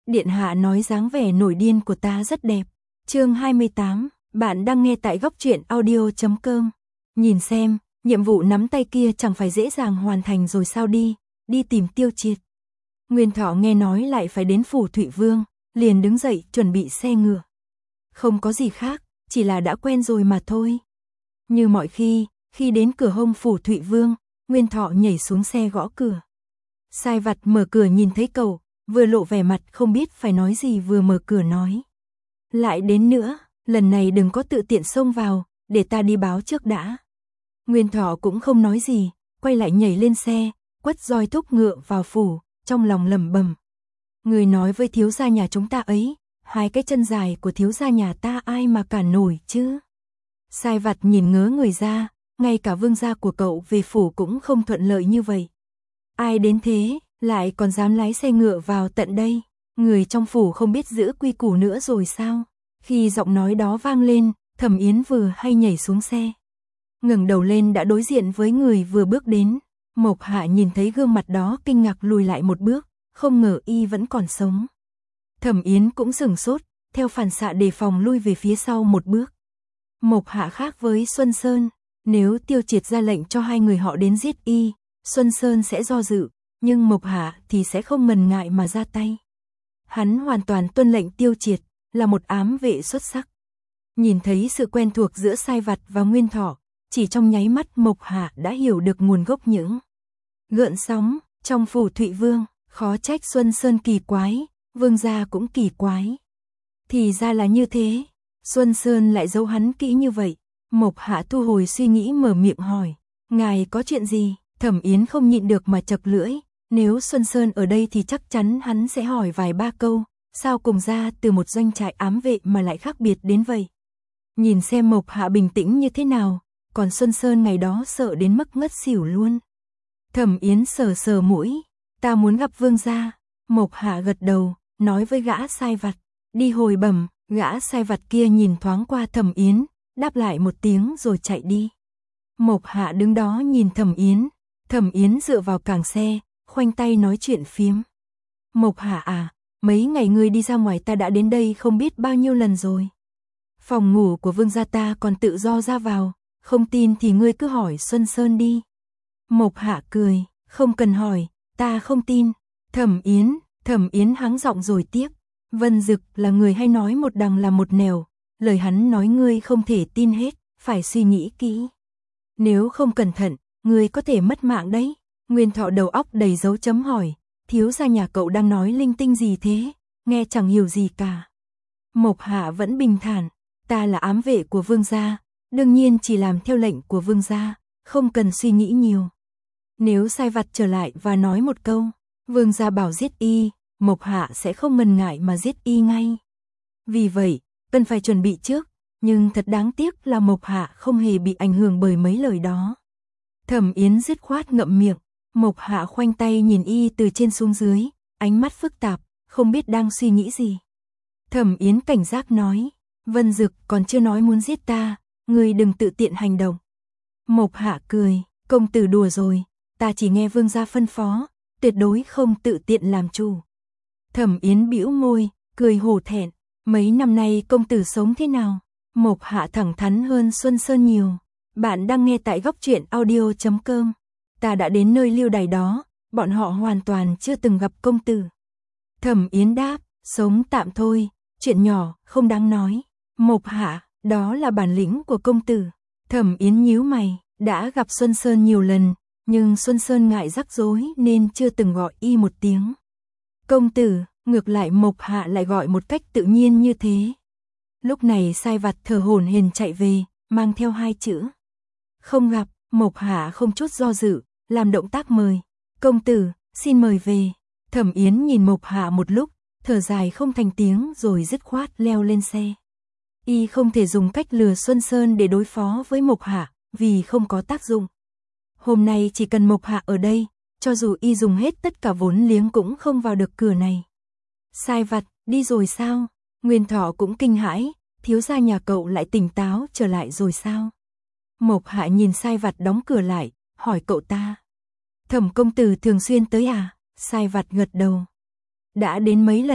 Điện hạ nói dáng vẻ nổi điên của ta rất đẹp. Chương 28, bạn đang nghe tại góc truyện audio.com. Nhìn xem, nhiệm vụ nắm tay kia chẳng phải dễ dàng hoàn thành rồi sao, đi tìm Tiêu Triệt. Nguyên Thọ nghe nói lại phải đến phủ Thụy Vương, liền đứng dậy chuẩn bị xe ngựa. Không có gì khác, chỉ là đã quen rồi mà thôi. Như mọi khi đến cửa hông phủ Thụy Vương, Nguyên Thọ nhảy xuống xe gõ cửa. Sai vặt mở cửa nhìn thấy cậu, vừa lộ vẻ mặt không biết phải nói gì vừa mở cửa nói. Lại đến nữa, lần này đừng có tự tiện xông vào, để ta đi báo trước đã. Nguyên Thọ cũng không nói gì, quay lại nhảy lên xe, quất roi thúc ngựa vào phủ, trong lòng lẩm bẩm. Người nói với thiếu gia nhà chúng ta ấy, hai cái chân dài của thiếu gia nhà ta ai mà cản nổi chứ. Sai vặt nhìn ngớ người ra, ngay cả vương gia của cậu về phủ cũng không thuận lợi như vậy. Ai đến thế, lại còn dám lái xe ngựa vào tận đây, người trong phủ không biết giữ quy củ nữa rồi sao? Khi giọng nói đó vang lên, Thẩm Yến vừa hay nhảy xuống xe. Ngẩng đầu lên đã đối diện với người vừa bước đến. Mộc Hạ nhìn thấy gương mặt đó kinh ngạc lùi lại một bước, không ngờ y vẫn còn sống. Thẩm Yến cũng sửng sốt, theo phản xạ đề phòng lui về phía sau một bước. Mộc Hạ khác với Xuân Sơn, nếu Tiêu Triệt ra lệnh cho hai người họ đến giết y, Xuân Sơn sẽ do dự, nhưng Mộc Hạ thì sẽ không ngần ngại mà ra tay. Hắn hoàn toàn tuân lệnh Tiêu Triệt, là một ám vệ xuất sắc. Nhìn thấy sự quen thuộc giữa Sai Vặt và Nguyên Thọ, chỉ trong nháy mắt Mộc Hạ đã hiểu được nguồn gốc những gợn sóng trong phủ Thụy Vương. Khó trách Xuân Sơn kỳ quái, vương gia cũng kỳ quái. Thì ra là như thế, Xuân Sơn lại giấu hắn kỹ như vậy. Mộc Hạ thu hồi suy nghĩ mở miệng hỏi, ngài có chuyện gì? Thẩm Yến không nhịn được mà chật lưỡi, nếu Xuân Sơn ở đây thì chắc chắn hắn sẽ hỏi vài ba câu, sao cùng ra từ một doanh trại ám vệ mà lại khác biệt đến vậy. Nhìn xem Mộc Hạ bình tĩnh như thế nào, còn Xuân Sơn ngày đó sợ đến mức ngất xỉu luôn. Thẩm Yến sờ sờ mũi, ta muốn gặp vương gia. Mộc Hạ gật đầu, nói với gã sai vặt, đi hồi bẩm. Gã sai vặt kia nhìn thoáng qua Thẩm Yến, đáp lại một tiếng rồi chạy đi. Mộc Hạ đứng đó nhìn Thẩm Yến dựa vào càng xe, khoanh tay nói chuyện phiếm. Mộc Hạ à, mấy ngày ngươi đi ra ngoài ta đã đến đây không biết bao nhiêu lần rồi. Phòng ngủ của vương gia ta còn tự do ra vào, không tin thì ngươi cứ hỏi Xuân Sơn đi. Mộc Hạ cười, không cần hỏi, ta không tin. Thẩm Yến hắng giọng rồi tiếp. Vân Dực là người hay nói một đằng là một nẻo, lời hắn nói ngươi không thể tin hết, phải suy nghĩ kỹ. Nếu không cẩn thận, ngươi có thể mất mạng đấy. Nguyên Thọ đầu óc đầy dấu chấm hỏi, thiếu gia nhà cậu đang nói linh tinh gì thế, nghe chẳng hiểu gì cả. Mộc Hạ vẫn bình thản, ta là ám vệ của vương gia, đương nhiên chỉ làm theo lệnh của vương gia, không cần suy nghĩ nhiều. Nếu Sai Vặt trở lại và nói một câu, vương gia bảo giết y, Mộc Hạ sẽ không ngần ngại mà giết y ngay. Vì vậy, cần phải chuẩn bị trước, nhưng thật đáng tiếc là Mộc Hạ không hề bị ảnh hưởng bởi mấy lời đó. Thẩm Yến dứt khoát ngậm miệng, Mộc Hạ khoanh tay nhìn y từ trên xuống dưới, ánh mắt phức tạp, không biết đang suy nghĩ gì. Thẩm Yến cảnh giác nói, Vân Dực còn chưa nói muốn giết ta, ngươi đừng tự tiện hành động. Mộc Hạ cười, công tử đùa rồi, ta chỉ nghe vương gia phân phó, tuyệt đối không tự tiện làm chủ. Thẩm Yến bĩu môi, cười hổ thẹn, mấy năm nay công tử sống thế nào? Mộc Hạ thẳng thắn hơn Xuân Sơn nhiều. Bạn đang nghe tại góc truyện audio.com. Ta đã đến nơi lưu đày đó, bọn họ hoàn toàn chưa từng gặp công tử. Thẩm Yến đáp, sống tạm thôi, chuyện nhỏ, không đáng nói. Mộc Hạ, đó là bản lĩnh của công tử. Thẩm Yến nhíu mày, đã gặp Xuân Sơn nhiều lần, nhưng Xuân Sơn ngại rắc rối nên chưa từng gọi y một tiếng. Công tử, ngược lại Mộc Hạ lại gọi một cách tự nhiên như thế. Lúc này Sai Vặt thở hổn hển chạy về, mang theo hai chữ. Không gặp. Mộc Hạ không chút do dự, làm động tác mời. Công tử, xin mời về. Thẩm Yến nhìn Mộc Hạ một lúc, thở dài không thành tiếng rồi dứt khoát leo lên xe. Y không thể dùng cách lừa Xuân Sơn để đối phó với Mộc Hạ, vì không có tác dụng. Hôm nay chỉ cần Mộc Hạ ở đây, cho dù y dùng hết tất cả vốn liếng cũng không vào được cửa này. Sai Vặt, đi rồi sao? Nguyên Thọ cũng kinh hãi, thiếu gia nhà cậu lại tỉnh táo trở lại rồi sao? Mộc Hạ nhìn Sai Vặt đóng cửa lại, hỏi cậu ta. Thẩm công tử thường xuyên tới à? Sai Vặt gật đầu. Đã đến mấy lần,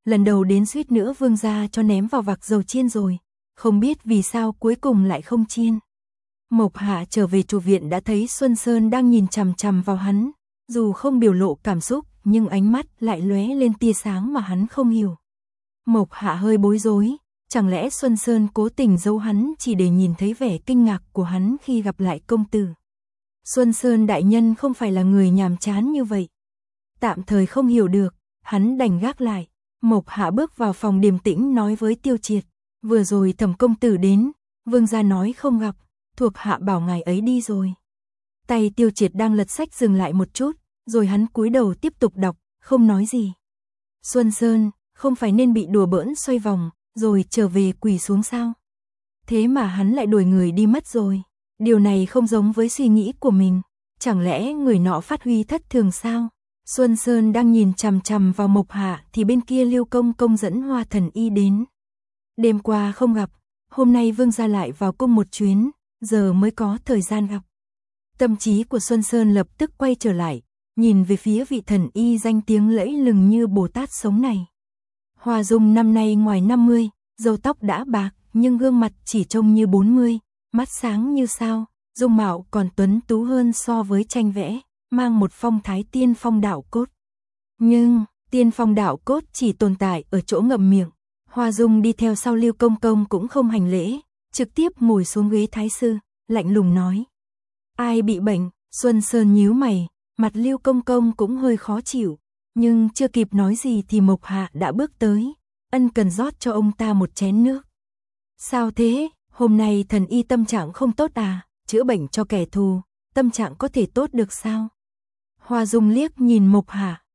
lần đầu đến suýt nữa Vương gia cho ném vào vạc dầu chiên rồi, không biết vì sao cuối cùng lại không chiên. Mộc Hạ trở về chủ viện đã thấy Xuân Sơn đang nhìn chằm chằm vào hắn, dù không biểu lộ cảm xúc, nhưng ánh mắt lại lóe lên tia sáng mà hắn không hiểu. Mộc Hạ hơi bối rối, chẳng lẽ Xuân Sơn cố tình giấu hắn chỉ để nhìn thấy vẻ kinh ngạc của hắn khi gặp lại công tử. Xuân Sơn đại nhân không phải là người nhàm chán như vậy. Tạm thời không hiểu được, hắn đành gác lại. Mộc Hạ bước vào phòng điềm tĩnh nói với Tiêu Triệt, vừa rồi Thẩm công tử đến, Vương gia nói không gặp, thuộc hạ bảo ngài ấy đi rồi. Tay Tiêu Triệt đang lật sách dừng lại một chút, rồi hắn cúi đầu tiếp tục đọc, không nói gì. Xuân Sơn, không phải nên bị đùa bỡn xoay vòng, rồi trở về quỳ xuống sao? Thế mà hắn lại đuổi người đi mất rồi. Điều này không giống với suy nghĩ của mình. Chẳng lẽ người nọ phát huy thất thường sao? Xuân Sơn đang nhìn chằm chằm vào Mộc Hạ thì bên kia Lưu Công Công dẫn Hoa Thần Y đến. Đêm qua không gặp, hôm nay Vương gia lại vào cung một chuyến, giờ mới có thời gian gặp. Tâm trí của Xuân Sơn lập tức quay trở lại, nhìn về phía vị thần y danh tiếng lẫy lừng như Bồ Tát sống này. Hoa Dung năm nay ngoài 50, râu tóc đã bạc, nhưng gương mặt chỉ trông như 40, mắt sáng như sao, dung mạo còn tuấn tú hơn so với tranh vẽ, mang một phong thái tiên phong đạo cốt. Nhưng, tiên phong đạo cốt chỉ tồn tại ở chỗ ngậm miệng. Hoa Dung đi theo sau Lưu Công Công cũng không hành lễ, trực tiếp ngồi xuống ghế thái sư, lạnh lùng nói. Ai bị bệnh? Xuân Sơn nhíu mày, mặt Lưu Công Công cũng hơi khó chịu, nhưng chưa kịp nói gì thì Mộc Hạ đã bước tới, ân cần rót cho ông ta một chén nước. Sao thế? Hôm nay thần y tâm trạng không tốt à? Chữa bệnh cho kẻ thù, tâm trạng có thể tốt được sao? Hoa Dung liếc nhìn Mộc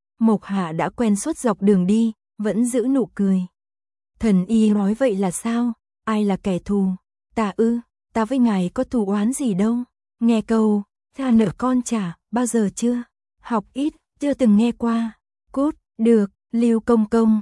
Hạ đã quen suốt dọc đường đi, vẫn giữ nụ cười. Thần y nói vậy là sao? Ai là kẻ thù? Ta ư? Ta với ngài có thù oán gì đâu? Nghe câu, cha nợ con trả, bao giờ chưa? Học ít, chưa từng nghe qua. Cút, được, Lưu Công Công.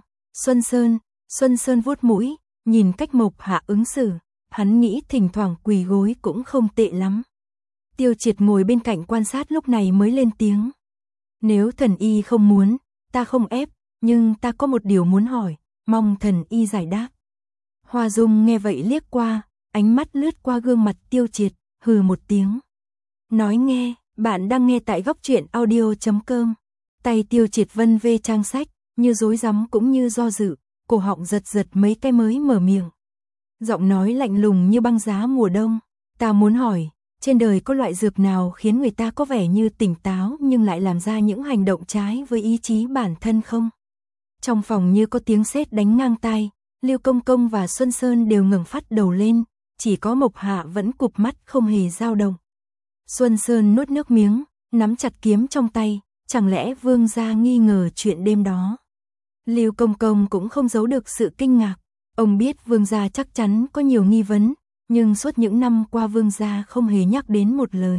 Xuân Sơn vuốt mũi, nhìn cách Mộc Hạ ứng xử, hắn nghĩ thỉnh thoảng quỳ gối cũng không tệ lắm. Tiêu Triệt ngồi bên cạnh quan sát lúc này mới lên tiếng. Nếu thần y không muốn, ta không ép, nhưng ta có một điều muốn hỏi, mong thần y giải đáp. Hoa Dung nghe vậy liếc qua, ánh mắt lướt qua gương mặt Tiêu Triệt, hừ một tiếng. Nói nghe, bạn đang nghe tại Góc Truyện Audio.com. Tay Tiêu Triệt vân vê trang sách, như rối rắm cũng như do dự, cổ họng giật giật mấy cái mới mở miệng. Giọng nói lạnh lùng như băng giá mùa đông. Ta muốn hỏi, trên đời có loại dược nào khiến người ta có vẻ như tỉnh táo nhưng lại làm ra những hành động trái với ý chí bản thân không? Trong phòng như có tiếng sét đánh ngang tai, Lưu Công Công và Xuân Sơn đều ngẩng phát đầu lên, chỉ có Mộc Hạ vẫn cụp mắt không hề dao động. Xuân Sơn nuốt nước miếng, nắm chặt kiếm trong tay, chẳng lẽ Vương gia nghi ngờ chuyện đêm đó? Lưu Công Công cũng không giấu được sự kinh ngạc, ông biết Vương gia chắc chắn có nhiều nghi vấn, nhưng suốt những năm qua Vương gia không hề nhắc đến một lời.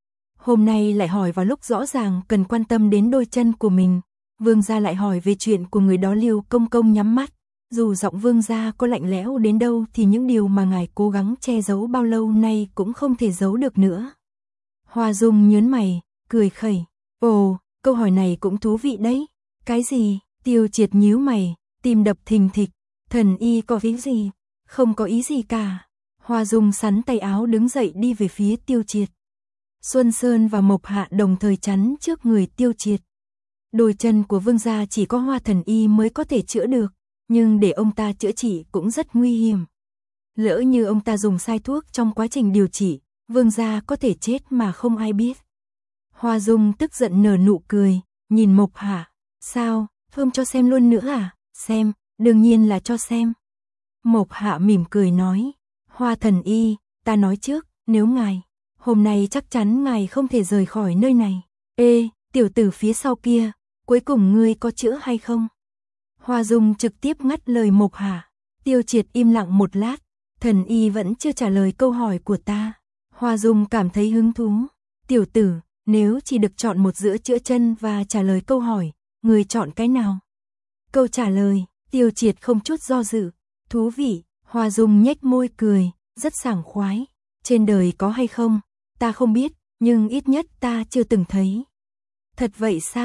Hôm nay lại hỏi vào lúc rõ ràng cần quan tâm đến đôi chân của mình, Vương gia lại hỏi về chuyện của người đó. Lưu Công Công nhắm mắt, dù giọng Vương gia có lạnh lẽo đến đâu thì những điều mà ngài cố gắng che giấu bao lâu nay cũng không thể giấu được nữa. Hoa Dung nhớn mày, cười khẩy. Ồ, câu hỏi này cũng thú vị đấy. Cái gì? Tiêu Triệt nhíu mày, tim đập thình thịch. Thần y có ý gì? Không có ý gì cả. Hoa Dung sắn tay áo đứng dậy đi về phía Tiêu Triệt. Xuân Sơn và Mộc Hạ đồng thời chắn trước người Tiêu Triệt. Đôi chân của Vương gia chỉ có Hoa thần y mới có thể chữa được, nhưng để ông ta chữa trị cũng rất nguy hiểm. Lỡ như ông ta dùng sai thuốc trong quá trình điều trị, Vương gia có thể chết mà không ai biết. Hoa Dung tức giận nở nụ cười, nhìn Mộc Hạ. Sao, không cho xem luôn nữa à? Xem, đương nhiên là cho xem. Mộc Hạ mỉm cười nói. Hoa thần y, ta nói trước, nếu ngài, hôm nay chắc chắn ngài không thể rời khỏi nơi này. Ê, tiểu tử phía sau kia, cuối cùng ngươi có chữa hay không? Hoa Dung trực tiếp ngắt lời Mộc Hạ. Tiêu Triệt im lặng một lát, thần y vẫn chưa trả lời câu hỏi của ta. Hoa Dung cảm thấy hứng thú. Tiểu tử, nếu chỉ được chọn một giữa chữa chân và trả lời câu hỏi, người chọn cái nào? Câu trả lời, Tiêu Triệt không chút do dự. Thú vị. Hoa Dung nhếch môi cười, rất sảng khoái. Trên đời có hay không, ta không biết, nhưng ít nhất ta chưa từng thấy. Thật vậy sao?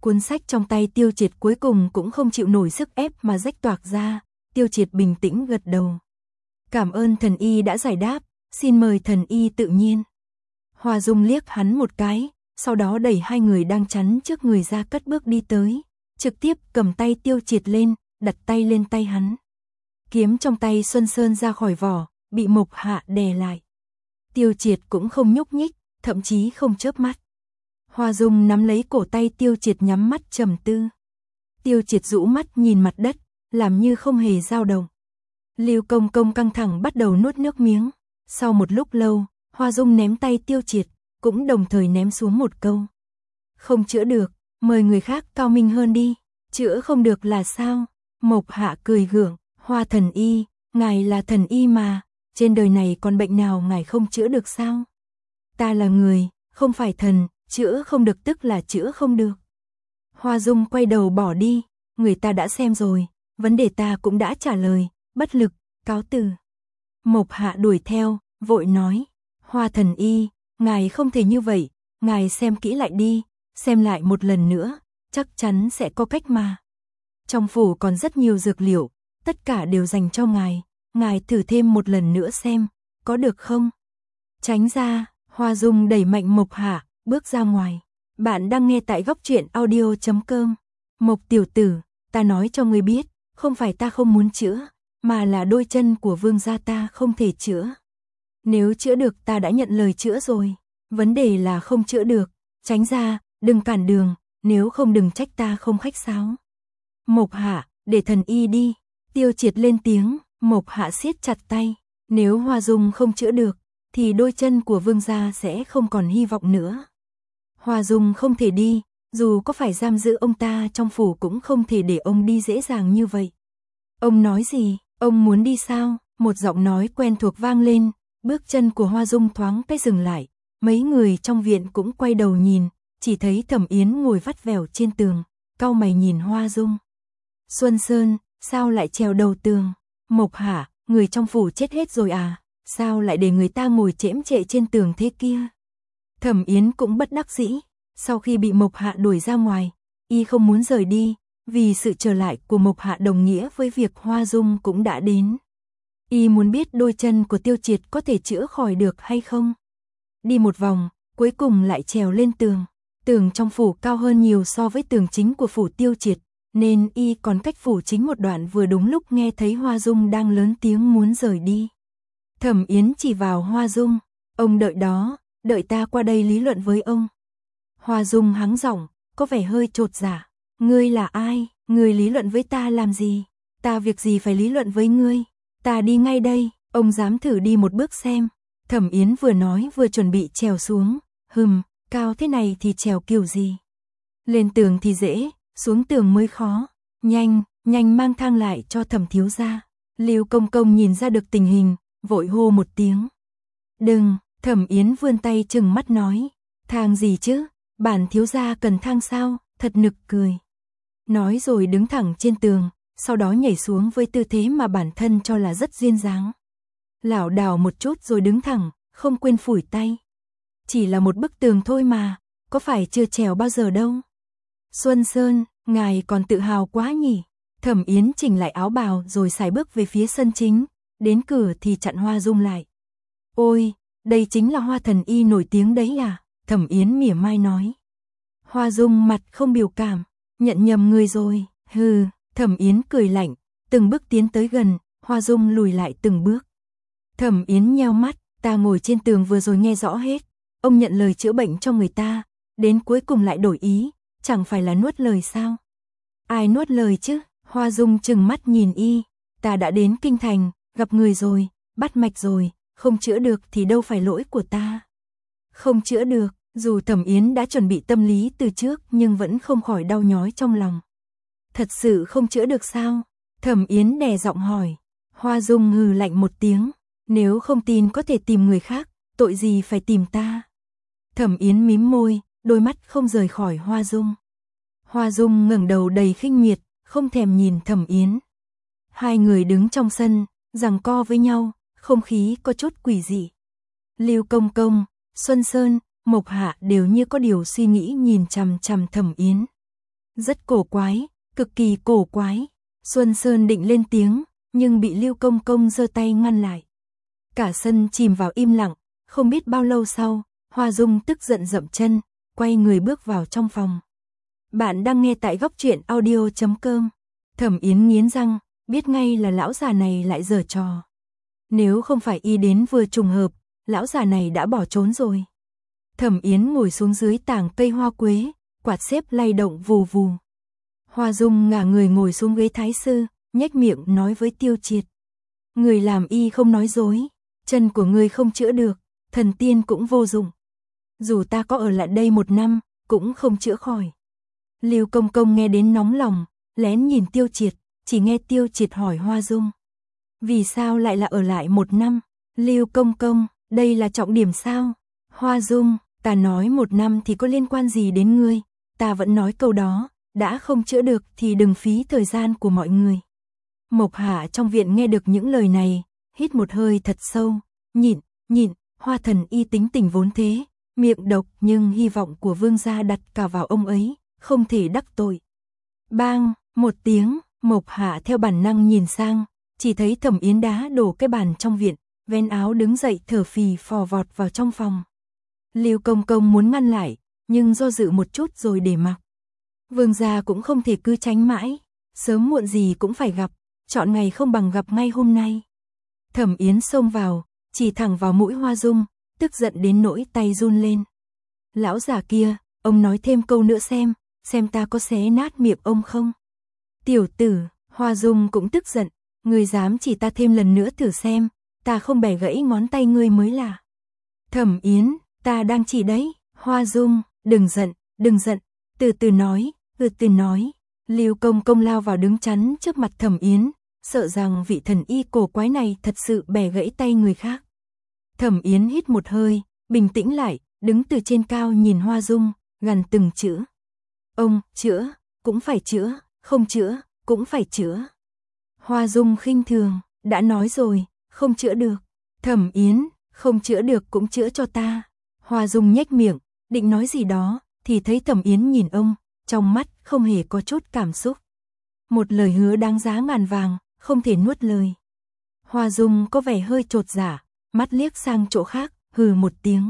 Cuốn sách trong tay Tiêu Triệt cuối cùng cũng không chịu nổi sức ép mà rách toạc ra, Tiêu Triệt bình tĩnh gật đầu. Cảm ơn thần y đã giải đáp, xin mời thần y tự nhiên. Hoa Dung liếc hắn một cái, sau đó đẩy hai người đang chắn trước người ra cất bước đi tới, trực tiếp cầm tay Tiêu Triệt lên, đặt tay lên tay hắn. Kiếm trong tay Xuân Sơn ra khỏi vỏ, bị Mộc Hạ đè lại. Tiêu Triệt cũng không nhúc nhích, thậm chí không chớp mắt. Hoa Dung nắm lấy cổ tay Tiêu Triệt nhắm mắt trầm tư. Tiêu Triệt rũ mắt nhìn mặt đất, làm như không hề dao động. Lưu Công Công căng thẳng bắt đầu nuốt nước miếng. Sau một lúc lâu, Hoa Dung ném tay Tiêu Triệt, cũng đồng thời ném xuống một câu. Không chữa được, mời người khác cao minh hơn đi. Chữa không được là sao? Mộc Hạ cười gượng, Hoa thần y, ngài là thần y mà, trên đời này còn bệnh nào ngài không chữa được sao? Ta là người, không phải thần, chữa không được tức là chữa không được. Hoa Dung quay đầu bỏ đi, người ta đã xem rồi, vấn đề ta cũng đã trả lời, bất lực, cáo từ. Mộc Hạ đuổi theo, vội nói, Hoa thần y, ngài không thể như vậy, ngài xem kỹ lại đi, xem lại một lần nữa, chắc chắn sẽ có cách mà. Trong phủ còn rất nhiều dược liệu, tất cả đều dành cho ngài thử thêm một lần nữa xem, có được không? Tránh ra, Hoa Dung đẩy mạnh Mộc Hạ, bước ra ngoài. Bạn đang nghe tại góc truyện audio.com. Mộc tiểu tử, ta nói cho ngươi biết, không phải ta không muốn chữa, mà là đôi chân của vương gia ta không thể chữa. Nếu chữa được ta đã nhận lời chữa rồi, vấn đề là không chữa được, tránh ra, đừng cản đường, nếu không đừng trách ta không khách sáo. Mộc Hạ, để thần y đi. Tiêu Triệt lên tiếng, Mộc Hạ siết chặt tay, nếu Hoa Dung không chữa được, thì đôi chân của vương gia sẽ không còn hy vọng nữa. Hoa Dung không thể đi, dù có phải giam giữ ông ta trong phủ cũng không thể để ông đi dễ dàng như vậy. Ông nói gì, ông muốn đi sao? Một giọng nói quen thuộc vang lên, bước chân của Hoa Dung thoáng cái dừng lại, mấy người trong viện cũng quay đầu nhìn, chỉ thấy Thẩm Yến ngồi vắt vẻo trên tường, cau mày nhìn Hoa Dung. Xuân Sơn, sao lại trèo đầu tường? Mộc Hạ, người trong phủ chết hết rồi à? Sao lại để người ta ngồi chễm chệ trên tường thế kia? Thẩm Yến cũng bất đắc dĩ, sau khi bị Mộc Hạ đuổi ra ngoài, y không muốn rời đi, vì sự trở lại của Mộc Hạ đồng nghĩa với việc Hoa Dung cũng đã đến. Y muốn biết đôi chân của Tiêu Triệt có thể chữa khỏi được hay không. Đi một vòng, cuối cùng lại trèo lên tường. Tường trong phủ cao hơn nhiều so với tường chính của phủ Tiêu Triệt, nên y còn cách phủ chính một đoạn, vừa đúng lúc nghe thấy Hoa Dung đang lớn tiếng muốn rời đi. Thẩm Yến chỉ vào Hoa Dung, ông đợi đó, đợi ta qua đây lý luận với ông. Hoa Dung hắng giọng, có vẻ hơi chột dạ. Ngươi là ai? Ngươi lý luận với ta làm gì? Ta việc gì phải lý luận với ngươi? Ta đi ngay đây, ông dám thử đi một bước xem. Thẩm Yến vừa nói vừa chuẩn bị trèo xuống. Cao thế này thì trèo kiểu gì? Lên tường thì dễ, xuống tường mới khó. Nhanh, nhanh mang thang lại cho Thẩm thiếu gia. Lưu Công Công nhìn ra được tình hình, vội hô một tiếng. Đừng, Thẩm Yến vươn tay trừng mắt nói. Thang gì chứ? Bản thiếu gia cần thang sao? Thật nực cười. Nói rồi đứng thẳng trên tường, sau đó nhảy xuống với tư thế mà bản thân cho là rất duyên dáng. Lảo đảo một chút rồi đứng thẳng, không quên phủi tay. Chỉ là một bức tường thôi mà, có phải chưa trèo bao giờ đâu. Xuân Sơn, ngài còn tự hào quá nhỉ. Thẩm Yến chỉnh lại áo bào rồi sải bước về phía sân chính, đến cửa thì chặn Hoa Dung lại. Ôi, đây chính là Hoa thần y nổi tiếng đấy à? Thẩm Yến mỉa mai nói. Hoa Dung mặt không biểu cảm, nhận nhầm người rồi. Hừ, Thẩm Yến cười lạnh, từng bước tiến tới gần, Hoa Dung lùi lại từng bước. Thẩm Yến nheo mắt, ta ngồi trên tường vừa rồi nghe rõ hết, ông nhận lời chữa bệnh cho người ta, đến cuối cùng lại đổi ý, chẳng phải là nuốt lời sao? Ai nuốt lời chứ? Hoa Dung trừng mắt nhìn y, ta đã đến kinh thành, gặp người rồi, bắt mạch rồi, không chữa được thì đâu phải lỗi của ta. Không chữa được, dù Thẩm Yến đã chuẩn bị tâm lý từ trước nhưng vẫn không khỏi đau nhói trong lòng. Thật sự không chữa được sao? Thẩm Yến đè giọng hỏi. Hoa Dung hừ lạnh một tiếng, nếu không tin có thể tìm người khác, tội gì phải tìm ta. Thẩm Yến mím môi, đôi mắt không rời khỏi Hoa Dung. Hoa Dung ngẩng đầu đầy khinh miệt, không thèm nhìn Thẩm Yến. Hai người đứng trong sân, giằng co với nhau, không khí có chút quỷ dị. Lưu Công Công, Xuân Sơn, Mộc Hạ đều như có điều suy nghĩ nhìn chằm chằm Thẩm Yến. Rất cổ quái, cực kỳ cổ quái. Xuân Sơn định lên tiếng, nhưng bị Lưu Công Công giơ tay ngăn lại. Cả sân chìm vào im lặng, không biết bao lâu sau, Hoa Dung tức giận dậm chân, quay người bước vào trong phòng. Bạn đang nghe tại góc truyện audio.com. Thẩm Yến nghiến răng, biết ngay là lão già này lại giở trò. Nếu không phải y đến vừa trùng hợp, lão già này đã bỏ trốn rồi. Thẩm Yến ngồi xuống dưới tảng cây hoa quế, quạt xếp lay động vù vù. Hoa Dung ngả người ngồi xuống ghế thái sư, nhếch miệng nói với Tiêu Triệt. Người làm y không nói dối, chân của người không chữa được, thần tiên cũng vô dụng. Dù ta có ở lại đây 1 năm, cũng không chữa khỏi. Lưu Công Công nghe đến nóng lòng, lén nhìn Tiêu Triệt, chỉ nghe Tiêu Triệt hỏi Hoa Dung. Vì sao lại là ở lại 1 năm? Lưu Công Công, đây là trọng điểm sao? Hoa Dung, ta nói 1 năm thì có liên quan gì đến ngươi? Ta vẫn nói câu đó, đã không chữa được thì đừng phí thời gian của mọi người. Mộc Hạ trong viện nghe được những lời này, hít một hơi thật sâu, nhịn, Hoa Thần y tính tình vốn thế, miệng độc nhưng hy vọng của vương gia đặt cả vào ông ấy, không thể đắc tội. Bang, một tiếng, Mộc Hạ theo bản năng nhìn sang, chỉ thấy Thẩm Yến đá đổ cái bàn trong viện, vén áo đứng dậy thở phì phò vọt vào trong phòng. Lưu Công Công muốn ngăn lại, nhưng do dự một chút rồi để mặc. Vương gia cũng không thể cứ tránh mãi, sớm muộn gì cũng phải gặp, chọn ngày không bằng gặp ngay hôm nay. Thẩm Yến xông vào, chỉ thẳng vào mũi Hoa Dung, tức giận đến nỗi tay run lên. Lão già kia, ông nói thêm câu nữa xem ta có xé nát miệng ông không? Tiểu tử, Hoa Dung cũng tức giận, ngươi dám chỉ ta thêm lần nữa thử xem, ta không bẻ gãy ngón tay ngươi mới là. Thẩm Yến, ta đang chỉ đấy. Hoa Dung, đừng giận, từ từ nói. Lưu Công Công lao vào đứng chắn trước mặt Thẩm Yến, sợ rằng vị thần y cổ quái này thật sự bẻ gãy tay người khác. Thẩm Yến hít một hơi, bình tĩnh lại, đứng từ trên cao nhìn Hoa Dung, gằn từng chữ. Ông, chữa, cũng phải chữa, không chữa, cũng phải chữa. Hoa Dung khinh thường, đã nói rồi, không chữa được. Thẩm Yến, không chữa được cũng chữa cho ta. Hoa Dung nhếch miệng, định nói gì đó, thì thấy Thẩm Yến nhìn ông, trong mắt không hề có chút cảm xúc. Một lời hứa đáng giá ngàn vàng, không thể nuốt lời. Hoa Dung có vẻ hơi chột dạ, mắt liếc sang chỗ khác, hừ một tiếng.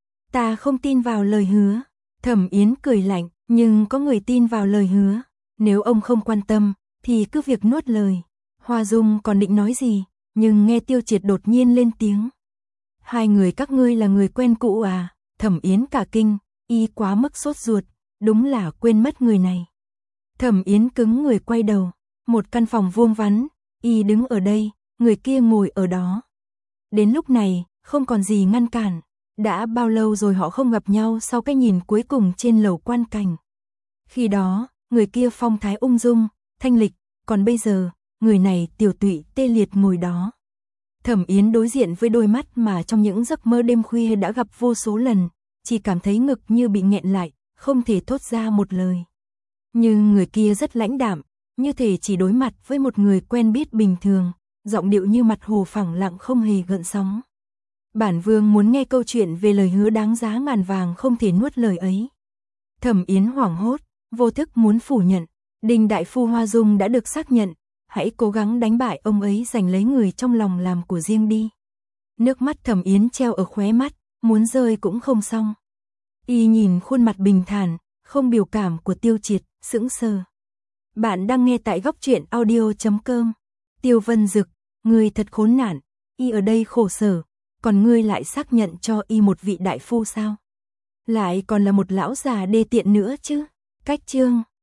Ta không tin vào lời hứa. Thẩm Yến cười lạnh, nhưng có người tin vào lời hứa. Nếu ông không quan tâm, thì cứ việc nuốt lời. Hoa Dung còn định nói gì, nhưng nghe Tiêu Triệt đột nhiên lên tiếng. Hai người các ngươi là người quen cũ à? Thẩm Yến cả kinh, y quá mức sốt ruột, đúng là quên mất người này. Thẩm Yến cứng người quay đầu, một căn phòng vuông vắn, y đứng ở đây, người kia ngồi ở đó. Đến lúc này, không còn gì ngăn cản, đã bao lâu rồi họ không gặp nhau sau cái nhìn cuối cùng trên lầu quan cảnh. Khi đó, người kia phong thái ung dung, thanh lịch, còn bây giờ, người này tiểu tụy tê liệt ngồi đó. Thẩm Yến đối diện với đôi mắt mà trong những giấc mơ đêm khuya đã gặp vô số lần, chỉ cảm thấy ngực như bị nghẹn lại, không thể thốt ra một lời. Nhưng người kia rất lãnh đạm, như thể chỉ đối mặt với một người quen biết bình thường, giọng điệu như mặt hồ phẳng lặng không hề gợn sóng. Bản vương muốn nghe câu chuyện về lời hứa đáng giá ngàn vàng không thể nuốt lời ấy. Thẩm Yến hoảng hốt, vô thức muốn phủ nhận, Đinh đại phu Hoa Dung đã được xác nhận, hãy cố gắng đánh bại ông ấy giành lấy người trong lòng làm của riêng đi. Nước mắt Thẩm Yến treo ở khóe mắt, muốn rơi cũng không xong. Y nhìn khuôn mặt bình thản, không biểu cảm của Tiêu Triệt, sững sờ. Bạn đang nghe tại góc truyện audio.com. Tiêu Vân Dực, ngươi thật khốn nạn, y ở đây khổ sở, còn ngươi lại xác nhận cho y một vị đại phu sao? Lại còn là một lão già đê tiện nữa chứ. Cách chương